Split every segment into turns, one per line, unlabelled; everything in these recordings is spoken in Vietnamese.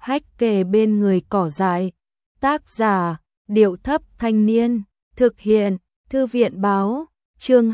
hách kề bên người cỏ dại. Tác giả, Điệu Thấp Thanh Niên, thực hiện, Thư viện báo, chương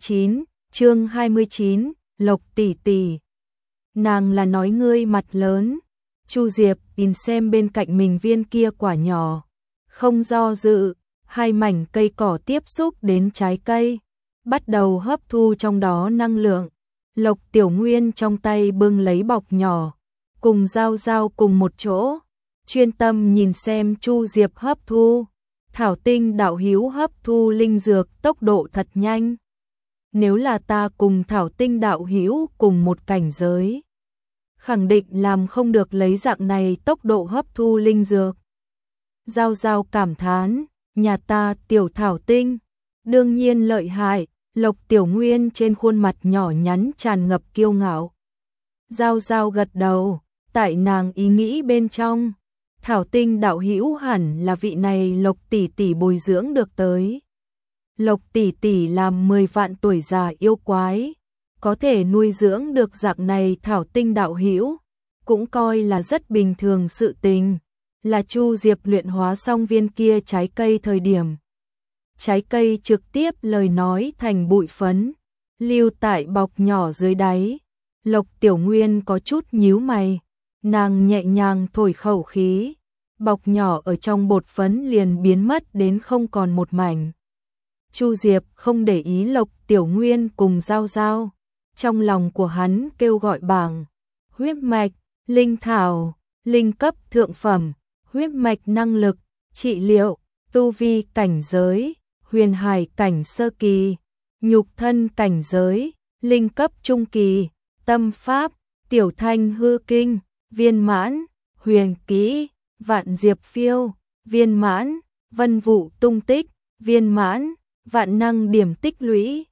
29, Lộc tỷ tỷ. Nàng là nói ngươi mặt lớn. Chu Diệp nhìn xem bên cạnh mình viên kia quả nhỏ, không do dự, hai mảnh cây cỏ tiếp xúc đến trái cây, bắt đầu hấp thu trong đó năng lượng. Lộc Tiểu Nguyên trong tay bưng lấy bọc nhỏ, cùng Giao Giao cùng một chỗ, chuyên tâm nhìn xem Chu Diệp hấp thu. Thảo Tinh đạo hữu hấp thu linh dược tốc độ thật nhanh. Nếu là ta cùng Thảo Tinh đạo hữu cùng một cảnh giới, khẳng định làm không được lấy dạng này tốc độ hấp thu linh dược. Giao Giao cảm thán, nhà ta tiểu Thảo Tinh, đương nhiên lợi hại. Lộc Tiểu Nguyên trên khuôn mặt nhỏ nhắn tràn ngập kiêu ngạo. Giao Giao gật đầu, tại nàng ý nghĩ bên trong, Thảo Tinh đạo hữu hẳn là vị này Lộc tỷ tỷ bồi dưỡng được tới. Lộc tỷ tỷ làm 10 vạn tuổi già yêu quái, có thể nuôi dưỡng được dạng này Thảo Tinh đạo hữu, cũng coi là rất bình thường sự tình. Là Chu Diệp luyện hóa xong viên kia trái cây thời điểm, trái cây trực tiếp lời nói thành bụi phấn, lưu tại bọc nhỏ dưới đáy. Lộc Tiểu Nguyên có chút nhíu mày, nàng nhẹ nhàng thổi khẩu khí, bọc nhỏ ở trong bột phấn liền biến mất đến không còn một mảnh. Chu Diệp không để ý Lộc Tiểu Nguyên cùng Giao Giao, trong lòng của hắn kêu gọi bảng, huyết mạch, linh thảo, linh cấp thượng phẩm, huyết mạch năng lực, trị liệu, tu vi cảnh giới, huyền hải cảnh sơ kỳ, nhục thân cảnh giới, linh cấp trung kỳ, tâm pháp, tiểu thanh hư kinh, viên mãn, huyền kỹ, vạn diệp phiêu, viên mãn, vân vụ tung tích, viên mãn, vạn năng điểm tích lũy,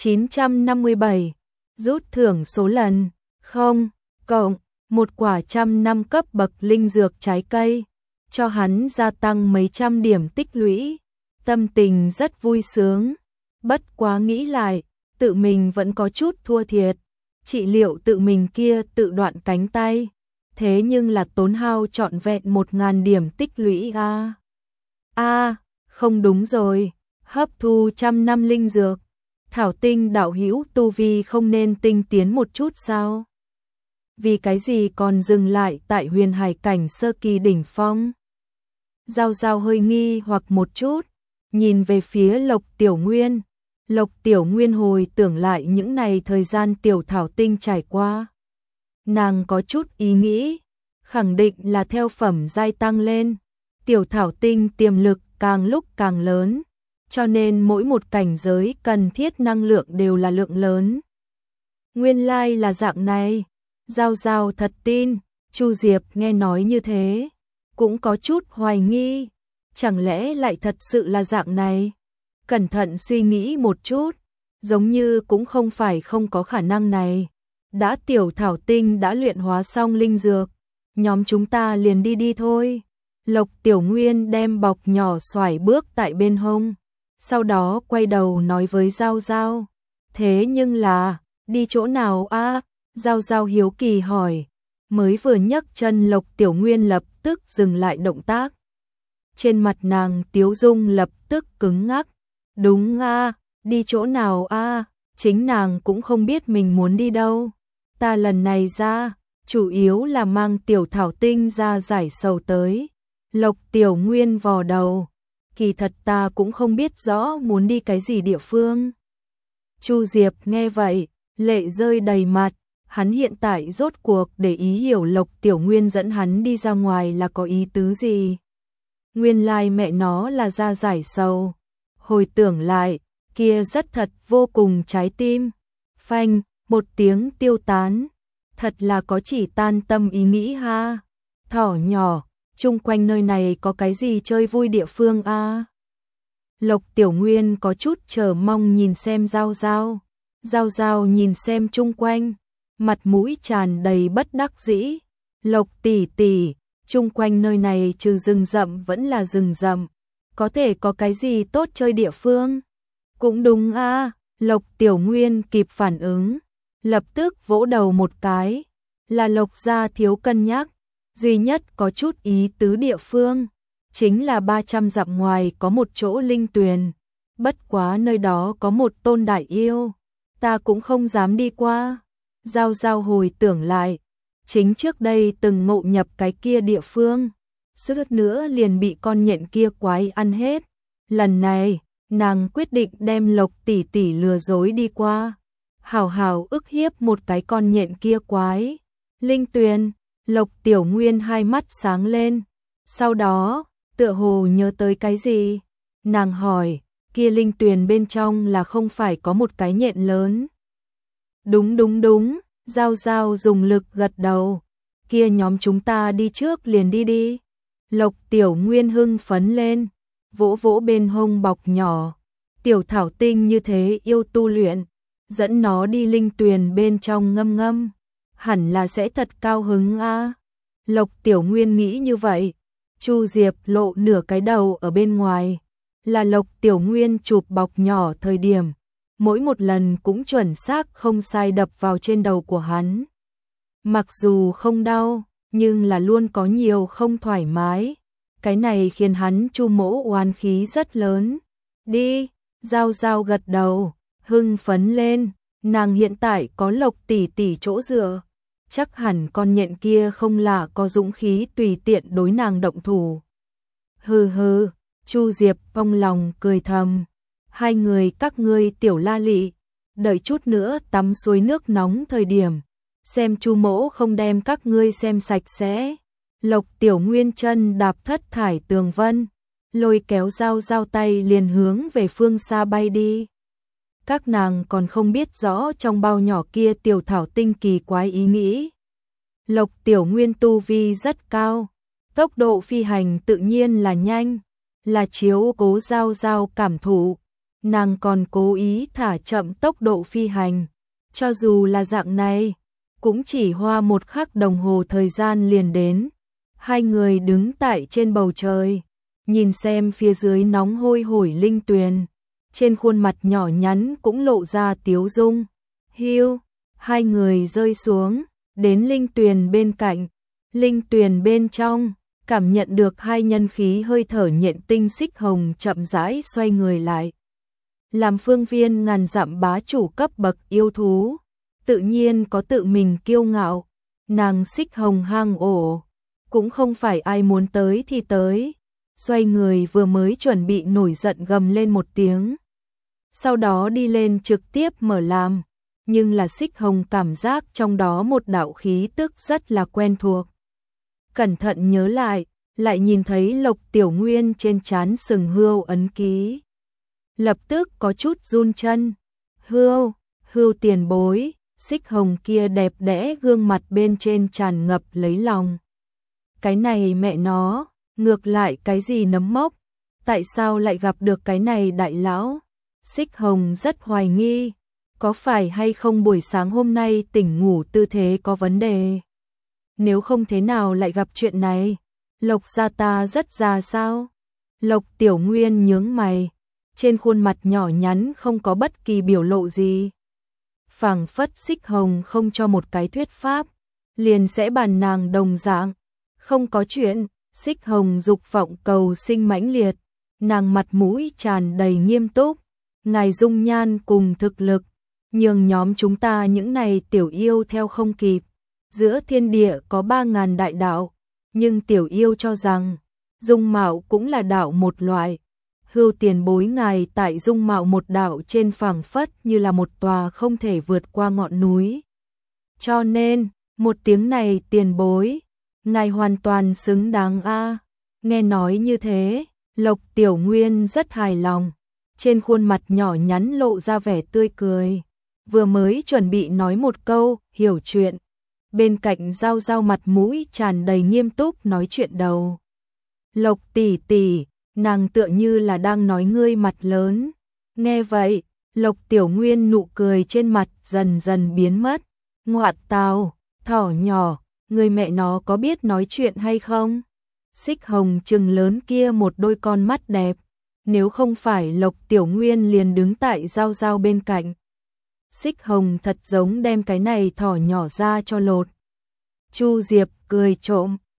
957, rút thưởng số lần, 0, cộng, một quả 100 cấp bậc linh dược trái cây, cho hắn gia tăng mấy trăm điểm tích lũy. Tâm tình rất vui sướng, bất quá nghĩ lại, tự mình vẫn có chút thua thiệt. Trị liệu tự mình kia tự đoạn cánh tay, thế nhưng là tốn hao trọn vẹn 1000 điểm tích lũy không đúng rồi, hấp thu 100 năm linh dược, Thảo Tinh đạo hữu tu vi không nên tinh tiến một chút sao? Vì cái gì còn dừng lại tại huyền hải cảnh sơ kỳ đỉnh phong? Giao Giao hơi nghi hoặc một chút, nhìn về phía Lộc Tiểu Nguyên. Lộc Tiểu Nguyên hồi tưởng lại những này thời gian tiểu Thảo Tinh trải qua. Nàng có chút ý nghĩ, khẳng định là theo phẩm giai tăng lên, tiểu Thảo Tinh tiềm lực càng lúc càng lớn, cho nên mỗi một cảnh giới cần thiết năng lượng đều là lượng lớn. Nguyên lai là dạng này, Giao Giao thật tin. Chu Diệp nghe nói như thế, cũng có chút hoài nghi, chẳng lẽ lại thật sự là dạng này? Cẩn thận suy nghĩ một chút, giống như cũng không phải không có khả năng này. Đã tiểu Thảo Tinh đã luyện hóa xong linh dược, nhóm chúng ta liền đi thôi. Lộc Tiểu Nguyên đem bọc nhỏ xoải bước tại bên hông, sau đó quay đầu nói với Giao Giao, thế nhưng là, đi chỗ nào a? Giao Giao hiếu kỳ hỏi, mới vừa nhấc chân Lộc Tiểu Nguyên lập tức dừng lại động tác. Trên mặt nàng tiếu dung lập tức cứng ngắc. Đúng đi chỗ nào chính nàng cũng không biết mình muốn đi đâu. Ta lần này ra, chủ yếu là mang tiểu Thảo Tinh ra giải sầu tới. Lộc Tiểu Nguyên vò đầu, kỳ thật ta cũng không biết rõ muốn đi cái gì địa phương. Chu Diệp nghe vậy, lệ rơi đầy mặt, hắn hiện tại rốt cuộc để ý hiểu Lộc Tiểu Nguyên dẫn hắn đi ra ngoài là có ý tứ gì. Nguyên lai mẹ nó là ra giải sầu. Hồi tưởng lại, kia rất thật vô cùng trái tim. Phanh, một tiếng tiêu tán. Thật là có chỉ tan tâm ý nghĩ ha. Thỏ nhỏ, chung quanh nơi này có cái gì chơi vui địa phương Lộc Tiểu Nguyên có chút chờ mong nhìn xem Giao Giao. Giao Giao nhìn xem chung quanh, mặt mũi tràn đầy bất đắc dĩ. Lộc tỷ tỷ, chung quanh nơi này trừ rừng rậm vẫn là rừng rậm, có thể có cái gì tốt chơi địa phương? Cũng đúng Lộc Tiểu Nguyên kịp phản ứng, lập tức vỗ đầu một cái, là Lộc gia thiếu cân nhắc, Duy nhất có chút ý tứ địa phương, chính là 300 dặm ngoài có một chỗ linh tuyền, bất quá nơi đó có một tôn đại yêu, ta cũng không dám đi qua. Giao Giao hồi tưởng lại, chính trước đây từng ngộ nhập cái kia địa phương, suýt nữa liền bị con nhện kia quái ăn hết. Lần này, nàng quyết định đem Lộc tỷ tỷ lừa dối đi qua, hảo hảo ức hiếp một cái con nhện kia quái. Linh tuyền, Lộc Tiểu Nguyên hai mắt sáng lên, sau đó, tựa hồ nhớ tới cái gì, nàng hỏi, kia linh tuyền bên trong là không phải có một cái nhện lớn? Đúng đúng đúng, Giao Giao dùng lực gật đầu, kia nhóm chúng ta đi trước liền đi đi. Lộc Tiểu Nguyên hưng phấn lên, vỗ vỗ bên hông bọc nhỏ, tiểu thảo tinh như thế yêu tu luyện, dẫn nó đi linh tuyền bên trong ngâm ngâm, hẳn là sẽ thật cao hứng a. Lộc Tiểu Nguyên nghĩ như vậy. Chu Diệp lộ nửa cái đầu ở bên ngoài, là Lộc Tiểu Nguyên chụp bọc nhỏ thời điểm, mỗi một lần cũng chuẩn xác không sai đập vào trên đầu của hắn. Mặc dù không đau, nhưng là luôn có nhiều không thoải mái, cái này khiến hắn Chu Mỗ oán khí rất lớn. Đi, Giao Giao gật đầu, hưng phấn lên, nàng hiện tại có Lộc tỷ tỷ chỗ dựa, chắc hẳn con nhện kia không là có dũng khí tùy tiện đối nàng động thủ. Hừ hừ, Chu Diệp trong lòng cười thầm, hai người các ngươi tiểu la lị, đợi chút nữa tắm suối nước nóng thời điểm, xem Chu Mỗ không đem các ngươi xem sạch sẽ. Lộc Tiểu Nguyên chân đạp thất thải tường vân, lôi kéo Giao Giao tay liền hướng về phương xa bay đi. Các nàng còn không biết rõ trong bao nhỏ kia tiểu thảo tinh kỳ quái ý nghĩ. Lộc Tiểu Nguyên tu vi rất cao, tốc độ phi hành tự nhiên là nhanh, là chiếu cố Giao Giao cảm thụ, nàng còn cố ý thả chậm tốc độ phi hành, cho dù là dạng này, cũng chỉ hoa một khắc đồng hồ thời gian liền đến. Hai người đứng tại trên bầu trời, nhìn xem phía dưới nóng hôi hổi linh tuyền, trên khuôn mặt nhỏ nhắn cũng lộ ra tiếu dung. Hiu, hai người rơi xuống, đến linh tuyền bên cạnh, linh tuyền bên trong, cảm nhận được hai nhân khí hơi thở nhện tinh xích hồng chậm rãi xoay người lại. Làm phương viên ngàn dặm bá chủ cấp bậc yêu thú, tự nhiên có tự mình kiêu ngạo, nàng xích hồng hang ổ, cũng không phải ai muốn tới thì tới, xoay người vừa mới chuẩn bị nổi giận gầm lên một tiếng. Sau đó đi lên trực tiếp mở làm, nhưng là xích hồng cảm giác trong đó một đạo khí tức rất là quen thuộc. Cẩn thận nhớ lại nhìn thấy Lộc Tiểu Nguyên trên trán sừng hươu ấn ký. Lập tức có chút run chân, hươu tiền bối, xích hồng kia đẹp đẽ gương mặt bên trên tràn ngập lấy lòng. Cái này mẹ nó, ngược lại cái gì nấm mốc, tại sao lại gặp được cái này đại lão? Xích hồng rất hoài nghi, có phải hay không buổi sáng hôm nay tỉnh ngủ tư thế có vấn đề? Nếu không thế nào lại gặp chuyện này? Lộc gia ta rất già sao? Lộc Tiểu Nguyên nhướng mày, trên khuôn mặt nhỏ nhắn không có bất kỳ biểu lộ gì. Phảng phất xích hồng không cho một cái thuyết pháp, liền sẽ bàn nàng đồng dạng. Không có chuyện, xích hồng dục vọng cầu sinh mãnh liệt, nàng mặt mũi tràn đầy nghiêm túc. Ngài dung nhan cùng thực lực, nhường nhóm chúng ta những này tiểu yêu theo không kịp. Giữa thiên địa có 3.000 đại đạo, nhưng tiểu yêu cho rằng, dung mạo cũng là đạo một loại. Hưu tiền bối ngài tại dung mạo một đạo trên phảng phất như là một tòa không thể vượt qua ngọn núi. Cho nên, một tiếng này tiền bối, ngài hoàn toàn xứng đáng a. Nghe nói như thế, Lộc Tiểu Nguyên rất hài lòng, trên khuôn mặt nhỏ nhắn lộ ra vẻ tươi cười, vừa mới chuẩn bị nói một câu hiểu chuyện, bên cạnh Giao Giao mặt mũi tràn đầy nghiêm túc nói chuyện đầu. Lộc tỷ tỷ, nàng tựa như là đang nói ngươi mặt lớn. Nghe vậy, Lộc Tiểu Nguyên nụ cười trên mặt dần dần biến mất. Ngoạ tào, thỏ nhỏ, người mẹ nó có biết nói chuyện hay không? Xích hồng trừng lớn kia một đôi con mắt đẹp, nếu không phải Lộc Tiểu Nguyên liền đứng tại Giao Giao bên cạnh. Xích hồng thật giống đem cái này thỏ nhỏ ra cho lột. Chu Diệp cười trộm,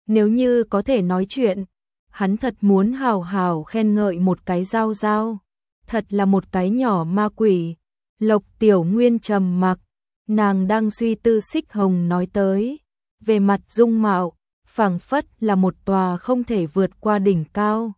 Nếu như có thể nói chuyện, hắn thật muốn hào hào khen ngợi một cái Giao Giao. Thật là một cái nhỏ ma quỷ. Lộc Tiểu Nguyên trầm mặc, nàng đang suy tư Xích Hồng nói tới. Về mặt dung mạo, phảng phất là một tòa không thể vượt qua đỉnh cao.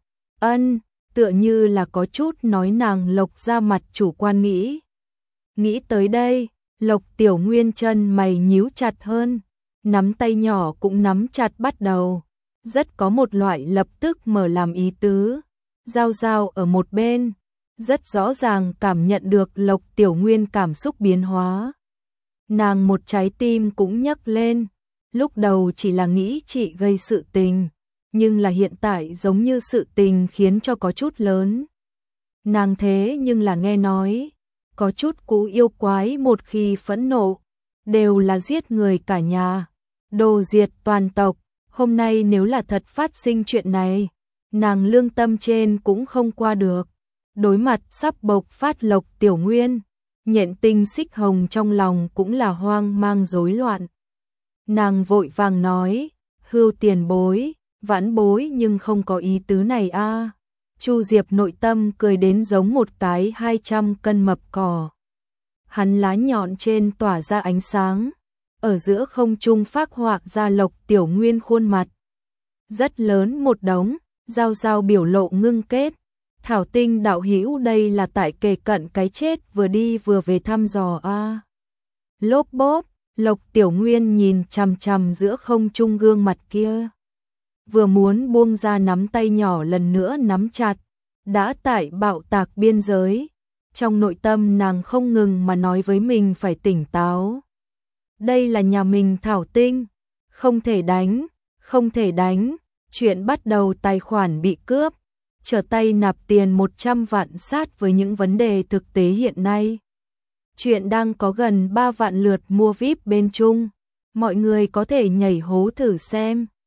Tựa như là có chút nói nàng Lộc ra mặt chủ quan nghĩ. Nghĩ tới đây, Lộc Tiểu Nguyên chân mày nhíu chặt hơn, nắm tay nhỏ cũng nắm chặt bắt đầu. Rất có một loại lập tức mở làm ý tứ. Giao Giao ở một bên, rất rõ ràng cảm nhận được Lộc Tiểu Nguyên cảm xúc biến hóa. Nàng một trái tim cũng nhấc lên, lúc đầu chỉ là nghĩ chị gây sự tình, nhưng là hiện tại giống như sự tình khiến cho có chút lớn. Nàng thế nhưng là nghe nói, có chút cú yêu quái một khi phẫn nộ, đều là giết người cả nhà, đồ diệt toàn tộc. Hôm nay nếu là thật phát sinh chuyện này, nàng lương tâm trên cũng không qua được. Đối mặt sắp bộc phát Lộc Tiểu Nguyên, Nhện Tinh Xích Hồng trong lòng cũng là hoang mang rối loạn. Nàng vội vàng nói, Hưu tiền bối, vãn bối nhưng không có ý tứ này a. Chu Diệp nội tâm cười đến giống một cái 200 cân mập cò. Hắn lá nhọn trên tỏa ra ánh sáng, ở giữa không trung phác họa ra Lộc Tiểu Nguyên khuôn mặt. Rất lớn một đống, Giao Giao biểu lộ ngưng kết. Thảo Tinh đạo hữu đây là tại kề cận cái chết vừa đi vừa về thăm dò a. Lốp bốp, Lộc Tiểu Nguyên nhìn chằm chằm giữa không trung gương mặt kia. Vừa muốn buông ra nắm tay nhỏ lần nữa nắm chặt, đã tại bạo tạc biên giới. Trong nội tâm nàng không ngừng mà nói với mình phải tỉnh táo. Đây là nhà mình Thảo Tinh, không thể đánh, không thể đánh. Chuyện bắt đầu tài khoản bị cướp, trở tay nạp tiền 100 vạn sát với những vấn đề thực tế hiện nay. Chuyện đang có gần 3 vạn lượt mua VIP bên Trung, mọi người có thể nhảy hố thử xem.